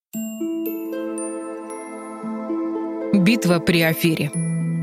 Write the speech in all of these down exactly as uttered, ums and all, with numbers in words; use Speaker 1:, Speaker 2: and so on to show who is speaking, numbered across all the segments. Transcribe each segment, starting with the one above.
Speaker 1: Битва при Афире.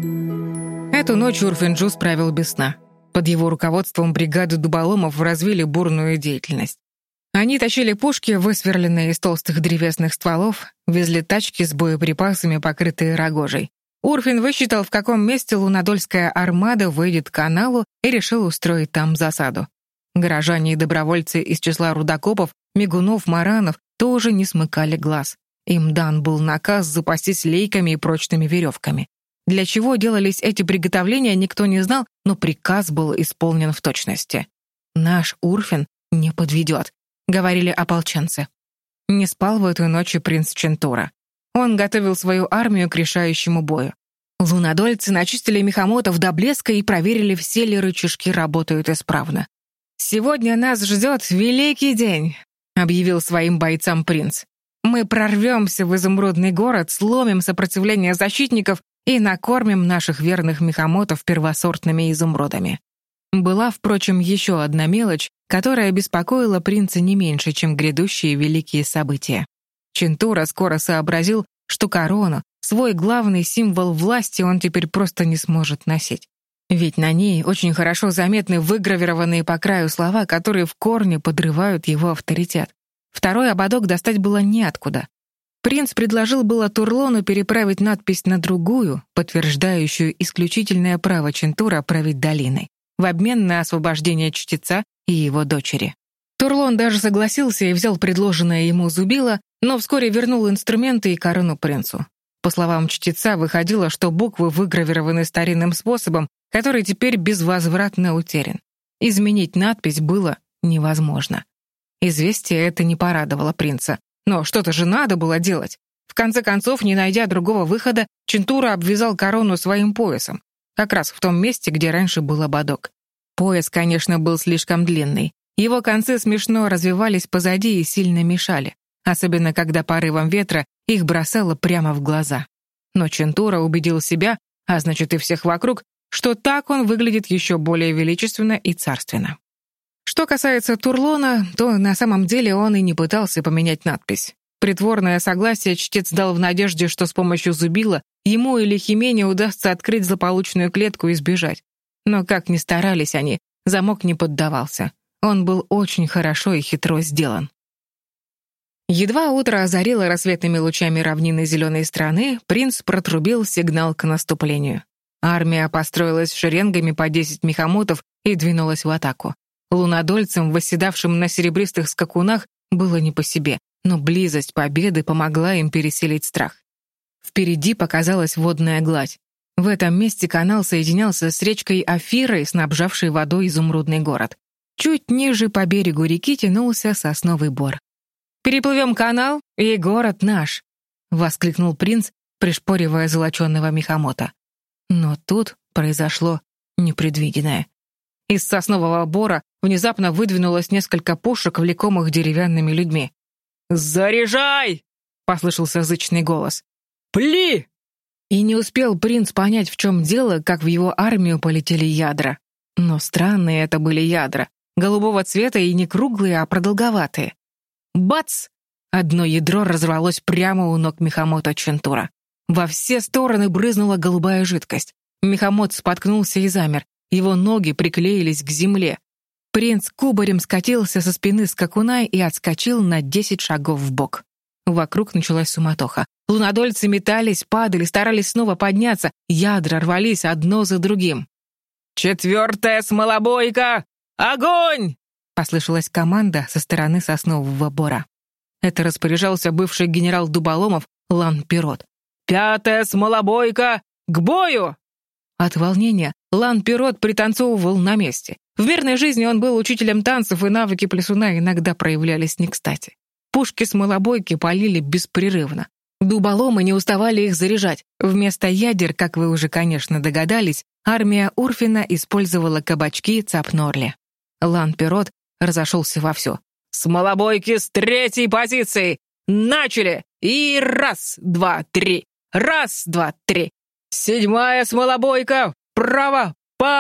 Speaker 1: Эту ночь Урфин-Джюс правил без сна. Под его руководством бригады дуболомов развили бурную деятельность. Они тащили пушки, высверленные из толстых древесных стволов, везли тачки с боеприпасами, покрытые рогожей. Урфин высчитал, в каком месте лунодольская армада выйдет к каналу, и решил устроить там засаду. Горожане и добровольцы из числа рудокопов, мигунов, маранов тоже не смыкали глаз. Им дан был наказ запастись лейками и прочными веревками. Для чего делались эти приготовления, никто не знал, но приказ был исполнен в точности. «Наш Урфин не подведет», — говорили ополченцы. Не спал в эту ночь и принц Чентура. Он готовил свою армию к решающему бою. Лунодольцы начистили мехамотов до блеска и проверили, все ли рычажки работают исправно. «Сегодня нас ждет великий день», — объявил своим бойцам принц. «Мы прорвемся в изумрудный город, сломим сопротивление защитников и накормим наших верных мехамотов первосортными изумрудами». Была, впрочем, еще одна мелочь, которая беспокоила принца не меньше, чем грядущие великие события. Чентура скоро сообразил, что корону, свой главный символ власти, он теперь просто не сможет носить. Ведь на ней очень хорошо заметны выгравированные по краю слова, которые в корне подрывают его авторитет. Второй ободок достать было неоткуда. Принц предложил было Турлону переправить надпись на другую, подтверждающую исключительное право Чентура править долиной, в обмен на освобождение чтеца и его дочери. Турлон даже согласился и взял предложенное ему зубило, но вскоре вернул инструменты и корону принцу. По словам чтеца, выходило, что буквы выгравированы старинным способом, который теперь безвозвратно утерян. Изменить надпись было невозможно. Известие это не порадовало принца. Но что-то же надо было делать. В конце концов, не найдя другого выхода, Чентура обвязал корону своим поясом, как раз в том месте, где раньше был ободок. Пояс, конечно, был слишком длинный. Его концы смешно развивались позади и сильно мешали, особенно когда порывом ветра их бросало прямо в глаза. Но Чентура убедил себя, а значит и всех вокруг, что так он выглядит еще более величественно и царственно. Что касается Турлона, то на самом деле он и не пытался поменять надпись. Притворное согласие чтец дал в надежде, что с помощью зубила ему или Химене удастся открыть злополучную клетку и сбежать. Но как ни старались они, замок не поддавался. Он был очень хорошо и хитро сделан. Едва утро озарило рассветными лучами равнины зеленой страны, принц протрубил сигнал к наступлению. Армия построилась шеренгами по десять мехамотов и двинулась в атаку. Лунодольцам, восседавшим на серебристых скакунах, было не по себе, но близость победы помогла им переселить страх. Впереди показалась водная гладь. В этом месте канал соединялся с речкой Афирой, снабжавшей водой изумрудный город. Чуть ниже по берегу реки тянулся сосновый бор. «Переплывем канал, и город наш!» — воскликнул принц, пришпоривая золоченого мехамота. Но тут произошло непредвиденное. Из соснового бора внезапно выдвинулось несколько пушек, влекомых деревянными людьми. «Заряжай!» — послышался зычный голос. «Пли!» И не успел принц понять, в чем дело, как в его армию полетели ядра. Но странные это были ядра, голубого цвета и не круглые, а продолговатые. Бац! Одно ядро разорвалось прямо у ног мехамота Чентура. Во все стороны брызнула голубая жидкость. Мехамот споткнулся и замер. Его ноги приклеились к земле. Принц кубарем скатился со спины скакуна и отскочил на десять шагов вбок. Вокруг началась суматоха. Лунодольцы метались, падали, старались снова подняться. Ядра рвались одно за другим. «Четвертая смолобойка! Огонь!» — послышалась команда со стороны соснового бора. Это распоряжался бывший генерал Дуболомов Лан-Пирот. «Пятая смолобойка! К бою!» От волнения Лан-Пирот пританцовывал на месте. В мирной жизни он был учителем танцев, и навыки плясуна иногда проявлялись не кстати. Пушки смолобойки полили беспрерывно. Дуболомы не уставали их заряжать. Вместо ядер, как вы уже, конечно, догадались, армия Урфина использовала кабачки цапнорли. Лан-Пирот разошелся вовсю. «Смолобойки с третьей позиции! Начали! И раз, два, три! Раз, два, три! Седьмая смолобойка! Вправо!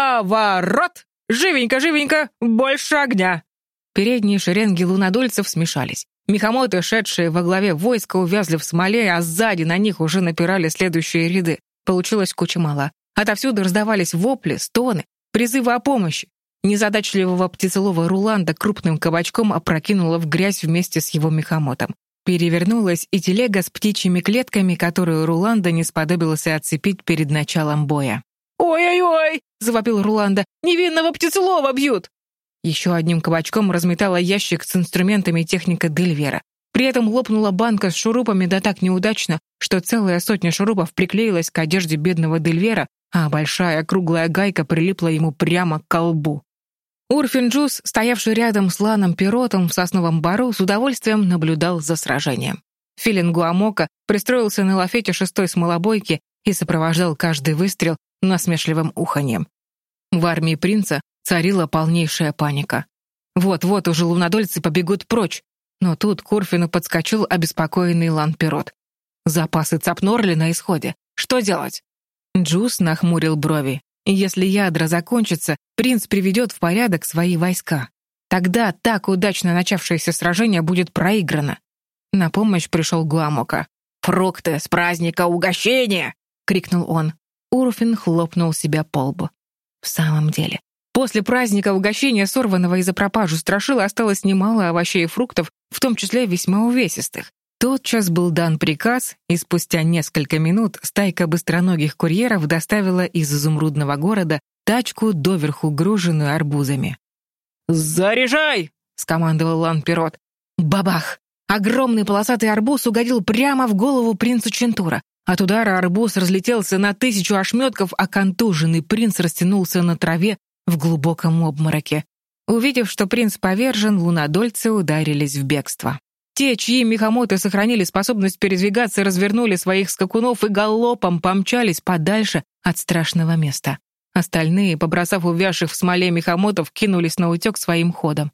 Speaker 1: Поворот! Живенько, живенько! Больше огня!» Передние шеренги лунодольцев смешались. Мехамоты, шедшие во главе войска, увязли в смоле, а сзади на них уже напирали следующие ряды. Получилось куча мала. Отовсюду раздавались вопли, стоны, призывы о помощи. Незадачливого птицелова Руланда крупным кабачком опрокинуло в грязь вместе с его мехамотом. Перевернулась и телега с птичьими клетками, которую Руланда не сподобился отцепить перед началом боя. «Ой-ой-ой!» — завопил Руланда. «Невинного птицелова бьют!» Еще одним кабачком разметала ящик с инструментами техника Дельвера. При этом лопнула банка с шурупами да так неудачно, что целая сотня шурупов приклеилась к одежде бедного Дельвера, а большая круглая гайка прилипла ему прямо к колбу. Урфин-Джюс, стоявший рядом с Ланом Пиротом в сосновом бору, с удовольствием наблюдал за сражением. Филин Гуамока пристроился на лафете шестой смолобойки и сопровождал каждый выстрел насмешливым уханьем. В армии принца царила полнейшая паника. Вот-вот уже лунодольцы побегут прочь, но тут к Урфину подскочил обеспокоенный Лан Пирот. Запасы Цапнорли на исходе. Что делать? Джус нахмурил брови. Если ядра закончатся, принц приведет в порядок свои войска. Тогда так удачно начавшееся сражение будет проиграно. На помощь пришел Гуамока. «Фрукты с праздника угощения!» — крикнул он. Урфин хлопнул себя по лбу. В самом деле, после праздника угощения, сорванного из-за пропажи страшила, осталось немало овощей и фруктов, в том числе весьма увесистых. Тотчас был дан приказ, и спустя несколько минут стайка быстроногих курьеров доставила из изумрудного города тачку, доверху груженную арбузами. «Заряжай!» — скомандовал Лан Пирот. Бабах! Огромный полосатый арбуз угодил прямо в голову принцу Чентура. От удара арбуз разлетелся на тысячу ошметков, а контуженный принц растянулся на траве в глубоком обмороке. Увидев, что принц повержен, лунодольцы ударились в бегство. Те, чьи мехамоты сохранили способность передвигаться, развернули своих скакунов и галопом помчались подальше от страшного места. Остальные, побросав увязших в смоле мехамотов, кинулись на утек своим ходом.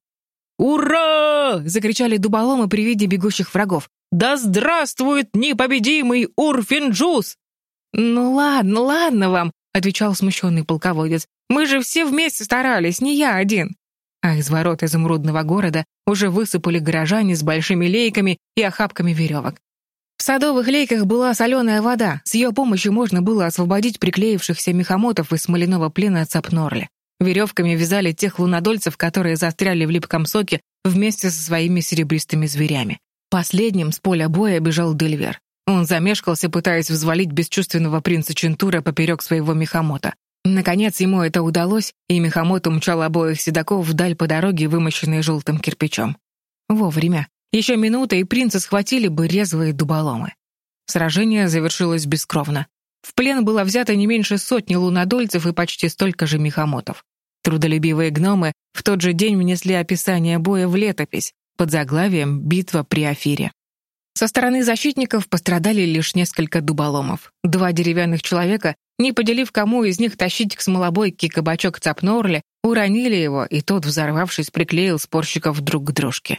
Speaker 1: «Ура!» — закричали дуболомы при виде бегущих врагов. «Да здравствует непобедимый Урфин-Джюс!» «Ну ладно, ладно вам», — отвечал смущенный полководец. «Мы же все вместе старались, не я один». А из ворот изумрудного города уже высыпали горожане с большими лейками и охапками веревок. В садовых лейках была соленая вода, с ее помощью можно было освободить приклеившихся мехамотов из смоляного плена Цапнорли. Веревками вязали тех лунодольцев, которые застряли в липком соке вместе со своими серебристыми зверями. Последним с поля боя бежал Дельвер. Он замешкался, пытаясь взвалить бесчувственного принца Чентура поперек своего мехамота. Наконец ему это удалось, и мехамот умчал обоих седаков вдаль по дороге, вымощенной желтым кирпичом. Вовремя. Еще минута, и принца схватили бы резвые дуболомы. Сражение завершилось бескровно. В плен было взято не меньше сотни лунодольцев и почти столько же мехамотов. Трудолюбивые гномы в тот же день внесли описание боя в летопись под заглавием «Битва при Афире». Со стороны защитников пострадали лишь несколько дуболомов. Два деревянных человека, не поделив, кому из них тащить к смолобойке кабачок Цапнорли, уронили его, и тот, взорвавшись, приклеил спорщиков друг к дружке.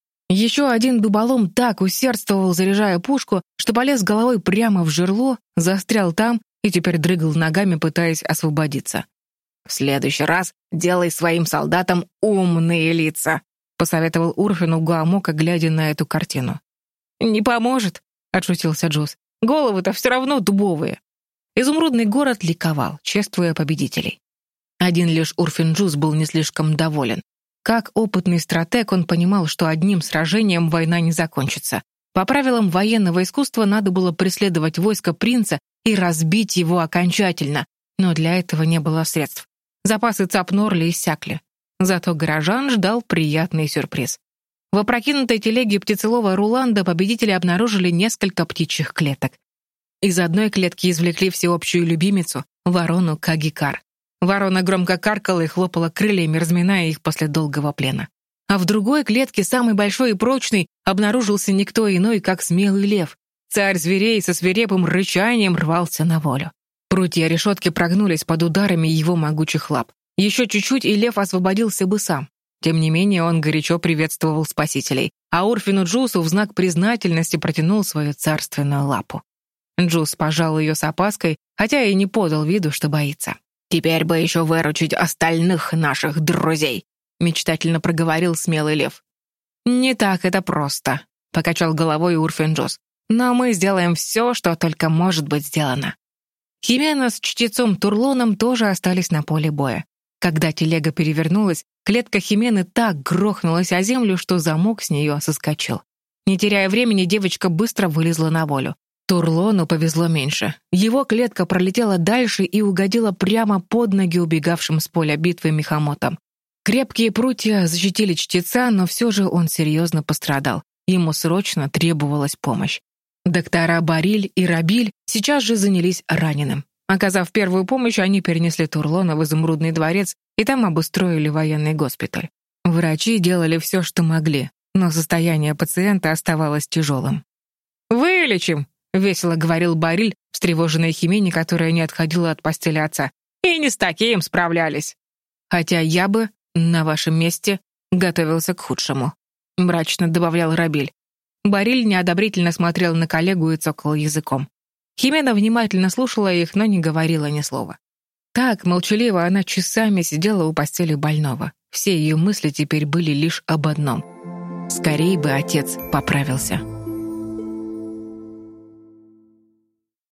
Speaker 1: Еще один дуболом так усердствовал, заряжая пушку, что полез головой прямо в жерло, застрял там и теперь дрыгал ногами, пытаясь освободиться. «В следующий раз делай своим солдатам умные лица», — посоветовал Урфину Гуамока, глядя на эту картину. «Не поможет», — отшутился Джус. «Головы-то все равно дубовые». Изумрудный город ликовал, чествуя победителей. Один лишь Урфин-Джус был не слишком доволен. Как опытный стратег он понимал, что одним сражением война не закончится. По правилам военного искусства надо было преследовать войско принца и разбить его окончательно, но для этого не было средств. Запасы Цапнорли иссякли. Зато горожан ждал приятный сюрприз. В опрокинутой телеге птицелова Руланда победители обнаружили несколько птичьих клеток. Из одной клетки извлекли всеобщую любимицу — ворону Кагикар. Ворона громко каркала и хлопала крыльями, разминая их после долгого плена. А в другой клетке, самой большой и прочной, обнаружился никто иной, как смелый лев. Царь зверей со свирепым рычанием рвался на волю. Прутья решетки прогнулись под ударами его могучих лап. Еще чуть-чуть, и лев освободился бы сам. Тем не менее, он горячо приветствовал спасителей, а Урфину Джусу в знак признательности протянул свою царственную лапу. Джус пожал ее с опаской, хотя и не подал виду, что боится. «Теперь бы еще выручить остальных наших друзей», — мечтательно проговорил смелый лев. «Не так это просто», — покачал головой Урфин-Джюс. «Но мы сделаем все, что только может быть сделано». Химена с чтецом Турлоном тоже остались на поле боя. Когда телега перевернулась, клетка Химены так грохнулась о землю, что замок с нее соскочил. Не теряя времени, девочка быстро вылезла на волю. Турлону повезло меньше. Его клетка пролетела дальше и угодила прямо под ноги убегавшим с поля битвы мехамотам. Крепкие прутья защитили чтеца, но все же он серьезно пострадал. Ему срочно требовалась помощь. Доктора Бариль и Рабиль сейчас же занялись раненым. Оказав первую помощь, они перенесли Турлона в Изумрудный дворец и там обустроили военный госпиталь. Врачи делали все, что могли, но состояние пациента оставалось тяжелым. «Вылечим!» — весело говорил Бариль, встревоженной Химене, которая не отходила от постели отца. «И не с таким справлялись!» «Хотя я бы, на вашем месте, готовился к худшему», — мрачно добавлял Рабиль. Бариль неодобрительно смотрел на коллегу и цокал языком. Химена внимательно слушала их, но не говорила ни слова. Так, молчаливо, она часами сидела у постели больного. Все ее мысли теперь были лишь об одном. Скорей бы отец поправился.